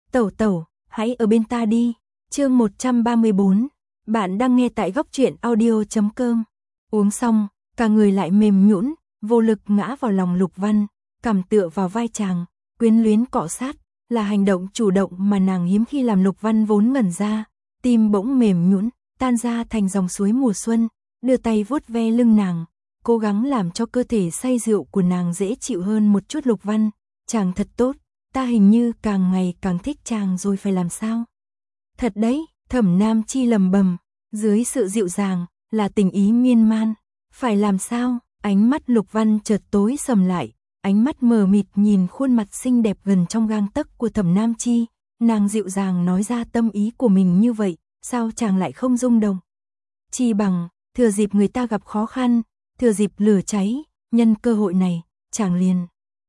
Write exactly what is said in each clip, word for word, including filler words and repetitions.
Tẩu tẩu, hãy ở bên ta đi. Chương một trăm ba mươi bốn. Bạn đang nghe tại góc truyện audio chấm com. Uống xong, cả người lại mềm nhũn, vô lực ngã vào lòng Lục Văn, cằm tựa vào vai chàng, quyến luyến cọ sát, là hành động chủ động mà nàng hiếm khi làm. Lục Văn vốn ngẩn ra, tim bỗng mềm nhũn, tan ra thành dòng suối mùa xuân, đưa tay vuốt ve lưng nàng, cố gắng làm cho cơ thể say rượu của nàng dễ chịu hơn một chút. Lục Văn, chàng thật tốt, ta hình như càng ngày càng thích chàng rồi, phải làm sao? Thật đấy, Thẩm Nam Chi lầm bầm, dưới sự dịu dàng, là tình ý miên man. Phải làm sao? Ánh mắt Lục Văn chợt tối sầm lại, ánh mắt mờ mịt nhìn khuôn mặt xinh đẹp gần trong gang tấc của Thẩm Nam Chi, nàng dịu dàng nói ra tâm ý của mình như vậy, sao chàng lại không rung động? Chi bằng, thừa dịp người ta gặp khó khăn, thừa dịp lửa cháy, nhân cơ hội này, chàng liền.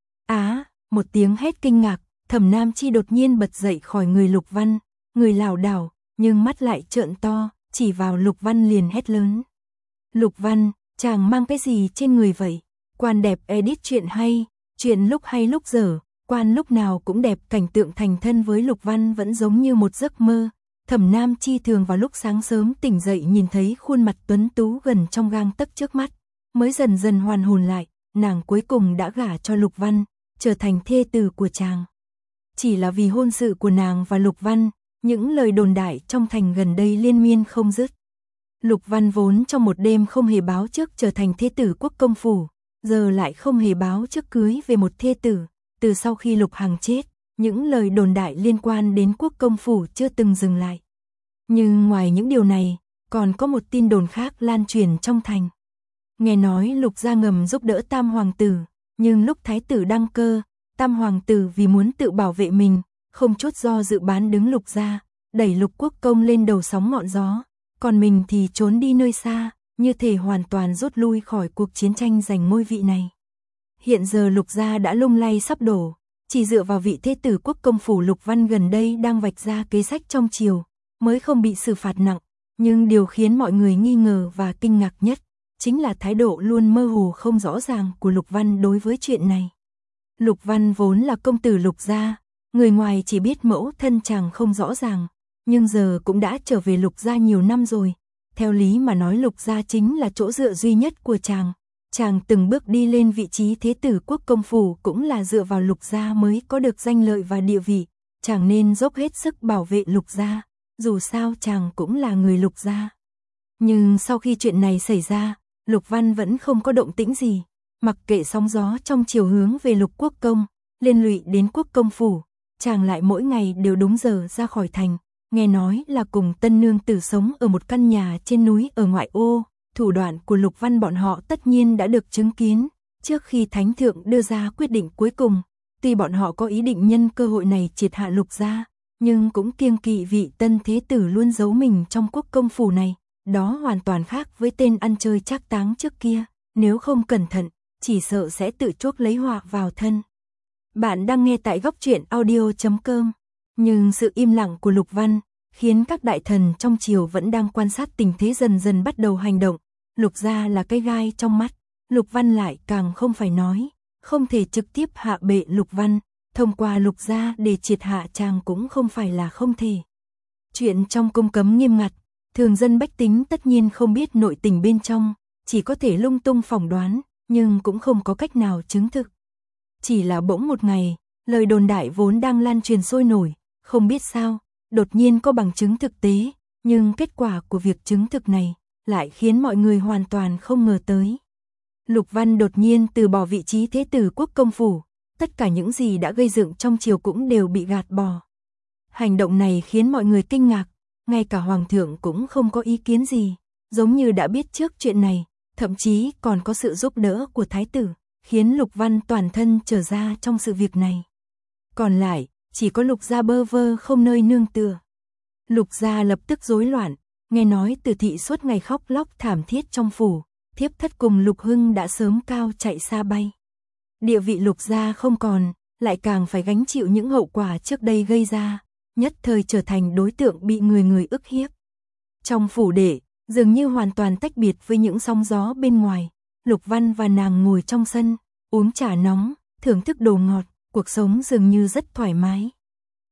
Á, một tiếng hét kinh ngạc, Thẩm Nam Chi đột nhiên bật dậy khỏi người Lục Văn, người lảo đảo, nhưng mắt lại trợn to, chỉ vào Lục Văn liền hét lớn. Lục Văn, chàng mang cái gì trên người vậy? Quan đẹp edit chuyện hay, chuyện lúc hay lúc dở, quan lúc nào cũng đẹp. Cảnh tượng thành thân với Lục Văn vẫn giống như một giấc mơ. Thẩm Nam Chi thường vào lúc sáng sớm tỉnh dậy nhìn thấy khuôn mặt tuấn tú gần trong gang tấc trước mắt, mới dần dần hoàn hồn lại, nàng cuối cùng đã gả cho Lục Văn, trở thành thê tử của chàng. Chỉ là vì hôn sự của nàng và Lục Văn, những lời đồn đại trong thành gần đây liên miên không dứt. Lục Văn vốn trong một đêm không hề báo trước trở thành thê tử Quốc công phủ, giờ lại không hề báo trước cưới về một thê tử. Từ sau khi Lục Hằng chết, những lời đồn đại liên quan đến Quốc công phủ chưa từng dừng lại. Nhưng ngoài những điều này, còn có một tin đồn khác lan truyền trong thành. Nghe nói Lục gia ngầm giúp đỡ Tam hoàng tử, nhưng lúc thái tử đăng cơ, Tam hoàng tử vì muốn tự bảo vệ mình, không chút do dự bán đứng Lục gia, đẩy Lục quốc công lên đầu sóng ngọn gió, còn mình thì trốn đi nơi xa, như thể hoàn toàn rút lui khỏi cuộc chiến tranh giành ngôi vị này. Hiện giờ Lục gia đã lung lay sắp đổ, chỉ dựa vào vị thế tử Quốc công phủ Lục Văn gần đây đang vạch ra kế sách trong triều, mới không bị xử phạt nặng. Nhưng điều khiến mọi người nghi ngờ và kinh ngạc nhất chính là thái độ luôn mơ hồ không rõ ràng của Lục Văn đối với chuyện này. Lục Văn vốn là công tử Lục gia, người ngoài chỉ biết mẫu thân chàng không rõ ràng, nhưng giờ cũng đã trở về Lục gia nhiều năm rồi. Theo lý mà nói Lục gia chính là chỗ dựa duy nhất của chàng. Chàng từng bước đi lên vị trí thế tử Quốc công phủ cũng là dựa vào Lục gia mới có được danh lợi và địa vị. Chàng nên dốc hết sức bảo vệ Lục gia, dù sao chàng cũng là người Lục gia. Nhưng sau khi chuyện này xảy ra, Lục Văn vẫn không có động tĩnh gì, mặc kệ sóng gió trong chiều hướng về Lục quốc công, liên lụy đến Quốc công phủ, chàng lại mỗi ngày đều đúng giờ ra khỏi thành, nghe nói là cùng tân nương tử sống ở một căn nhà trên núi ở ngoại ô. Thủ đoạn của Lục Văn bọn họ tất nhiên đã được chứng kiến, trước khi thánh thượng đưa ra quyết định cuối cùng, tuy bọn họ có ý định nhân cơ hội này triệt hạ Lục gia, nhưng cũng kiêng kỵ vị tân thế tử luôn giấu mình trong Quốc công phủ này, đó hoàn toàn khác với tên ăn chơi trác táng trước kia, nếu không cẩn thận, chỉ sợ sẽ tự chuốc lấy họa vào thân. Bạn đang nghe tại góc truyện audio chấm com, nhưng sự im lặng của Lục Văn khiến các đại thần trong triều vẫn đang quan sát tình thế dần dần bắt đầu hành động. Lục gia là cái gai trong mắt, Lục Văn lại càng không phải nói, không thể trực tiếp hạ bệ Lục Văn, thông qua Lục gia để triệt hạ chàng cũng không phải là không thể. Chuyện trong cung cấm nghiêm ngặt, thường dân bách tính tất nhiên không biết nội tình bên trong, chỉ có thể lung tung phỏng đoán, nhưng cũng không có cách nào chứng thực. Chỉ là bỗng một ngày, lời đồn đại vốn đang lan truyền sôi nổi, không biết sao, đột nhiên có bằng chứng thực tế, nhưng kết quả của việc chứng thực này lại khiến mọi người hoàn toàn không ngờ tới. Lục Văn đột nhiên từ bỏ vị trí thế tử Quốc công phủ, tất cả những gì đã gây dựng trong triều cũng đều bị gạt bỏ. Hành động này khiến mọi người kinh ngạc, ngay cả hoàng thượng cũng không có ý kiến gì, giống như đã biết trước chuyện này, thậm chí còn có sự giúp đỡ của thái tử, khiến Lục Văn toàn thân trở ra trong sự việc này. Còn lại, chỉ có Lục gia bơ vơ không nơi nương tựa. Lục gia lập tức rối loạn, nghe nói Từ thị suốt ngày khóc lóc thảm thiết trong phủ, thiếp thất cùng Lục Hưng đã sớm cao chạy xa bay. Địa vị Lục gia không còn, lại càng phải gánh chịu những hậu quả trước đây gây ra, nhất thời trở thành đối tượng bị người người ức hiếp. Trong phủ đệ, dường như hoàn toàn tách biệt với những sóng gió bên ngoài, Lục Văn và nàng ngồi trong sân, uống trà nóng, thưởng thức đồ ngọt, cuộc sống dường như rất thoải mái.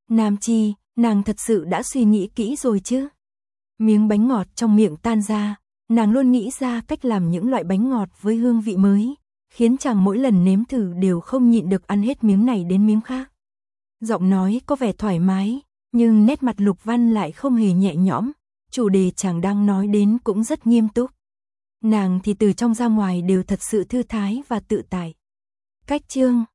Nam Chi, nàng thật sự đã suy nghĩ kỹ rồi chứ? Miếng bánh ngọt trong miệng tan ra, nàng luôn nghĩ ra cách làm những loại bánh ngọt với hương vị mới, khiến chàng mỗi lần nếm thử đều không nhịn được ăn hết miếng này đến miếng khác. Giọng nói có vẻ thoải mái, nhưng nét mặt Lục Văn lại không hề nhẹ nhõm, chủ đề chàng đang nói đến cũng rất nghiêm túc. Nàng thì từ trong ra ngoài đều thật sự thư thái và tự tại. Cách chương